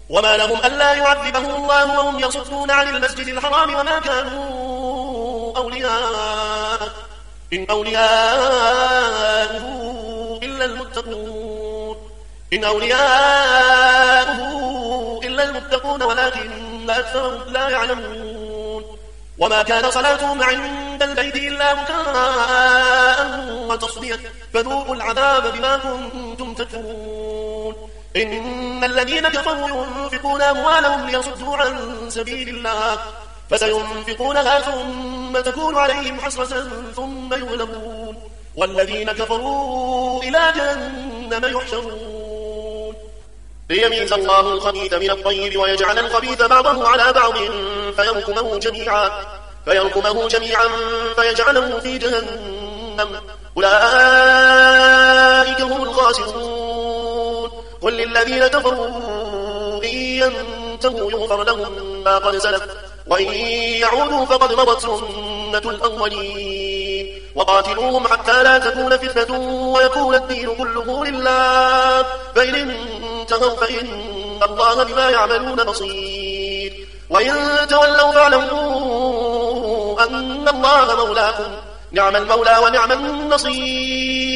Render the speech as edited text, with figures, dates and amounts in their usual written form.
وما لهم ألا يعذبهم الله وهم يصدون عن المسجد الحرام وما كانوا أولياء إن أولياؤه إلا المتقون ولكن أكثرهم لا يعلمون وما كان صلاتهم عند البيت إلا مكاء وتصدية فذوقوا العذاب بما كنتم تكفرون إن الذين كفروا ينفقون أموالهم ليصدوا عن سبيل الله فسينفقونها ثم تكون عليهم حسرة ثم يغلبون والذين كفروا إلى جهنم يحشرون ليميز الله الخبيث من الطيب ويجعل الخبيث بعضه على بعض فيركمه جميعا فيجعله في جهنم أولئك هم الخاسرون قل للذين كفروا إن ينتهوا يغفر لهم ما قد سلف وإن يعودوا فقد مضت سنة الأولين وقاتلوهم حتى لا تكون فتنة ويكون الدين كله لله فإن انتهوا فإن الله بما يعملون بصير وإن تولوا فاعلموا أن الله مولاكم نعم المولى ونعم النصير